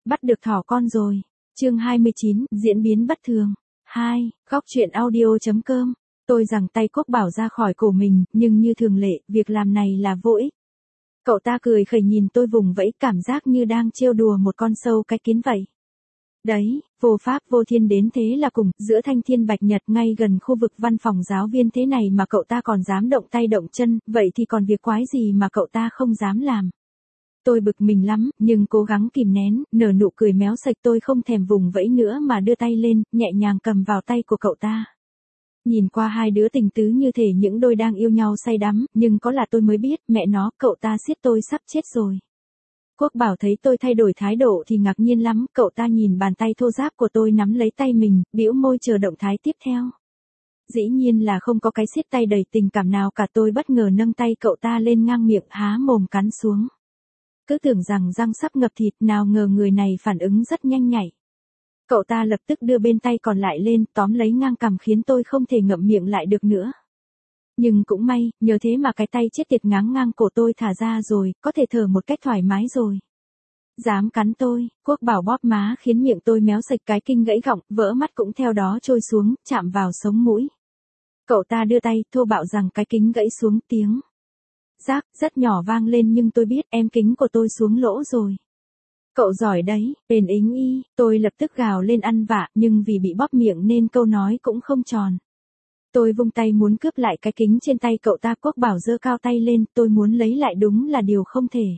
Bắt được thỏ con rồi. Chương 29, diễn biến bất thường. 2. Góc truyện audio.com. Tôi giằng tay Quốc Bảo ra khỏi cổ mình, nhưng như thường lệ, việc làm này là vô ích. Cậu ta cười khẩy nhìn tôi vùng vẫy, cảm giác như đang trêu đùa một con sâu cái kiến vậy. Đấy, vô pháp vô thiên đến thế là cùng, giữa thanh thiên bạch nhật ngay gần khu vực văn phòng giáo viên thế này mà cậu ta còn dám động tay động chân, vậy thì còn việc quái gì mà cậu ta không dám làm. Tôi bực mình lắm, nhưng cố gắng kìm nén, nở nụ cười méo sạch. Tôi không thèm vùng vẫy nữa mà đưa tay lên, nhẹ nhàng cầm vào tay của cậu ta. Nhìn qua hai đứa tình tứ như thể những đôi đang yêu nhau say đắm, nhưng có là tôi mới biết, mẹ nó, cậu ta siết tôi sắp chết rồi. Quốc Bảo thấy tôi thay đổi thái độ thì ngạc nhiên lắm, cậu ta nhìn bàn tay thô ráp của tôi nắm lấy tay mình, bĩu môi chờ động thái tiếp theo. Dĩ nhiên là không có cái siết tay đầy tình cảm nào cả. Tôi bất ngờ nâng tay cậu ta lên ngang miệng, há mồm cắn xuống. Cứ tưởng rằng răng sắp ngập thịt, nào ngờ người này phản ứng rất nhanh nhạy. Cậu ta lập tức đưa bên tay còn lại lên, tóm lấy ngang cằm khiến tôi không thể ngậm miệng lại được nữa. Nhưng cũng may, nhờ thế mà cái tay chết tiệt ngáng ngang cổ tôi thả ra rồi, có thể thở một cách thoải mái rồi. Dám cắn tôi, Quốc Bảo bóp má khiến miệng tôi méo sạch, cái kinh gãy gọng, vỡ mắt cũng theo đó trôi xuống, chạm vào sống mũi. Cậu ta đưa tay, thô bạo rằng cái kính gãy xuống, tiếng rác rất nhỏ vang lên, nhưng tôi biết em kính của tôi xuống lỗ rồi. Cậu giỏi đấy, bền ính y, tôi lập tức gào lên ăn vạ, nhưng vì bị bóp miệng nên câu nói cũng không tròn. Tôi vung tay muốn cướp lại cái kính trên tay cậu ta. Quốc Bảo giơ cao tay lên, tôi muốn lấy lại đúng là điều không thể.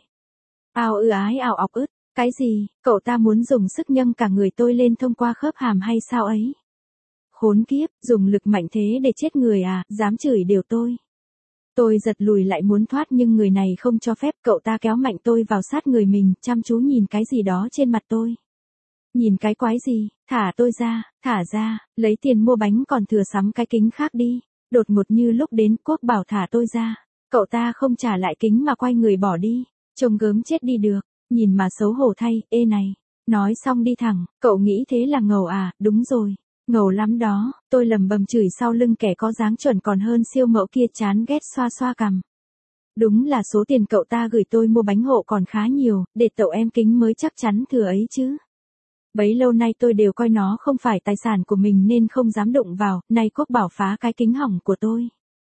Ao ư ái ào ọc ướt, cái gì, cậu ta muốn dùng sức nhâng cả người tôi lên thông qua khớp hàm hay sao ấy? Khốn kiếp, dùng lực mạnh thế để chết người à, dám chửi đều tôi. Tôi giật lùi lại muốn thoát nhưng người này không cho phép. Cậu ta kéo mạnh tôi vào sát người mình, chăm chú nhìn cái gì đó trên mặt tôi. Nhìn cái quái gì, thả tôi ra, thả ra, lấy tiền mua bánh còn thừa sắm cái kính khác đi. Đột ngột như lúc đến, Quốc Bảo thả tôi ra. Cậu ta không trả lại kính mà quay người bỏ đi. Trông gớm chết đi được, nhìn mà xấu hổ thay. Ê này, nói xong đi thẳng, cậu nghĩ thế là ngầu à? Đúng rồi. Ngầu lắm đó, tôi lầm bầm chửi sau lưng kẻ có dáng chuẩn còn hơn siêu mẫu kia, chán ghét xoa xoa cằm. Đúng là số tiền cậu ta gửi tôi mua bánh hộ còn khá nhiều, để tậu em kính mới chắc chắn thừa ấy chứ. Bấy lâu nay tôi đều coi nó không phải tài sản của mình nên không dám đụng vào, nay Quốc Bảo phá cái kính hỏng của tôi.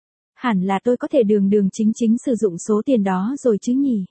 Hẳn là tôi có thể đường đường chính chính sử dụng số tiền đó rồi chứ nhỉ.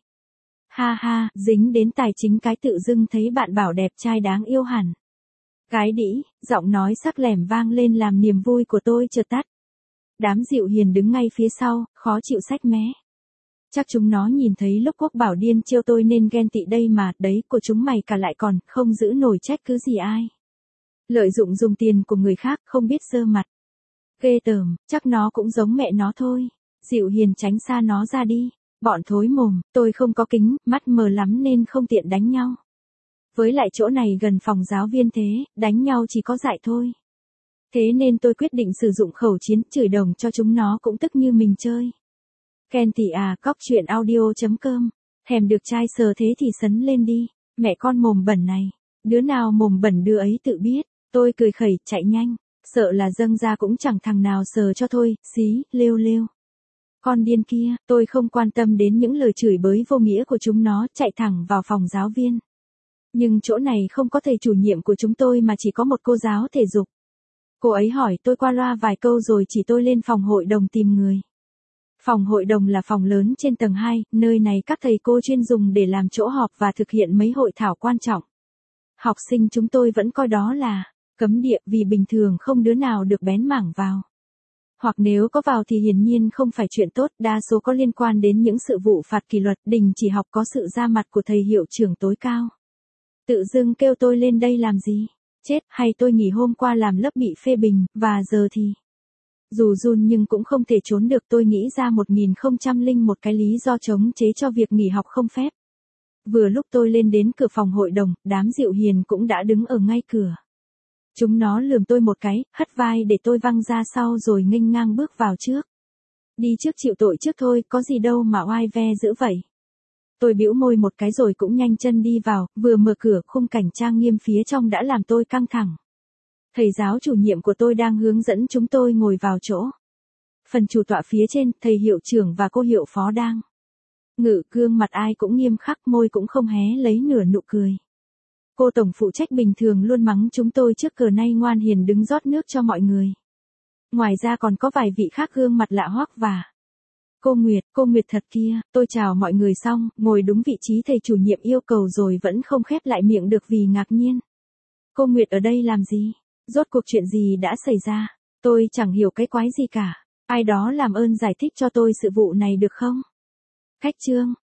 Ha ha, dính đến tài chính cái tự dưng thấy bạn bảo đẹp trai đáng yêu hẳn. Gái đĩ, giọng nói sắc lẻm vang lên làm niềm vui của tôi chợt tắt. Đám Dịu Hiền đứng ngay phía sau, khó chịu xách mé. Chắc chúng nó nhìn thấy lúc Quốc Bảo điên trêu tôi nên ghen tị đây mà, đấy của chúng mày cả lại còn không giữ nổi trách cứ gì ai. Lợi dụng dùng tiền của người khác không biết giơ mặt. Ghê tởm, chắc nó cũng giống mẹ nó thôi. Dịu Hiền tránh xa nó ra đi. Bọn thối mồm, tôi không có kính, mắt mờ lắm nên không tiện đánh nhau. Với lại chỗ này gần phòng giáo viên thế, đánh nhau chỉ có dại thôi. Thế nên tôi quyết định sử dụng khẩu chiến, chửi đồng cho chúng nó cũng tức như mình chơi. Ken tị à, cóc truyện audio.com. Thèm được trai sờ thế thì sấn lên đi. Mẹ con mồm bẩn này. Đứa nào mồm bẩn đứa ấy tự biết. Tôi cười khẩy, chạy nhanh. Sợ là dâng ra cũng chẳng thằng nào sờ cho thôi, xí, lêu lêu. Con điên kia, tôi không quan tâm đến những lời chửi bới vô nghĩa của chúng nó, chạy thẳng vào phòng giáo viên. Nhưng chỗ này không có thầy chủ nhiệm của chúng tôi mà chỉ có một cô giáo thể dục. Cô ấy hỏi tôi qua loa vài câu rồi chỉ tôi lên phòng hội đồng tìm người. Phòng hội đồng là phòng lớn trên tầng 2, nơi này các thầy cô chuyên dùng để làm chỗ họp và thực hiện mấy hội thảo quan trọng. Học sinh chúng tôi vẫn coi đó là cấm địa vì bình thường không đứa nào được bén mảng vào. Hoặc nếu có vào thì hiển nhiên không phải chuyện tốt, đa số có liên quan đến những sự vụ phạt kỷ luật, đình chỉ học có sự ra mặt của thầy hiệu trưởng tối cao. Tự dưng kêu tôi lên đây làm gì? Chết, hay tôi nghỉ hôm qua làm lớp bị phê bình, và giờ thì... Dù run nhưng cũng không thể trốn được, tôi nghĩ ra 1001 cái lý do chống chế cho việc nghỉ học không phép. Vừa lúc tôi lên đến cửa phòng hội đồng, đám Dịu Hiền cũng đã đứng ở ngay cửa. Chúng nó lườm tôi một cái, hất vai để tôi văng ra sau rồi nghênh ngang bước vào trước. Đi trước chịu tội trước thôi, có gì đâu mà oai ve dữ vậy. Tôi bĩu môi một cái rồi cũng nhanh chân đi vào, vừa mở cửa khung cảnh trang nghiêm phía trong đã làm tôi căng thẳng. Thầy giáo chủ nhiệm của tôi đang hướng dẫn chúng tôi ngồi vào chỗ. Phần chủ tọa phía trên, thầy hiệu trưởng và cô hiệu phó đang ngự, gương mặt ai cũng nghiêm khắc, môi cũng không hé lấy nửa nụ cười. Cô tổng phụ trách bình thường luôn mắng chúng tôi trước cờ nay ngoan hiền đứng rót nước cho mọi người. Ngoài ra còn có vài vị khác gương mặt lạ hoắc và cô Nguyệt thật kia, tôi chào mọi người xong, ngồi đúng vị trí thầy chủ nhiệm yêu cầu rồi vẫn không khép lại miệng được vì ngạc nhiên. Cô Nguyệt ở đây làm gì? Rốt cuộc chuyện gì đã xảy ra? Tôi chẳng hiểu cái quái gì cả. Ai đó làm ơn giải thích cho tôi sự vụ này được không? Khách trương,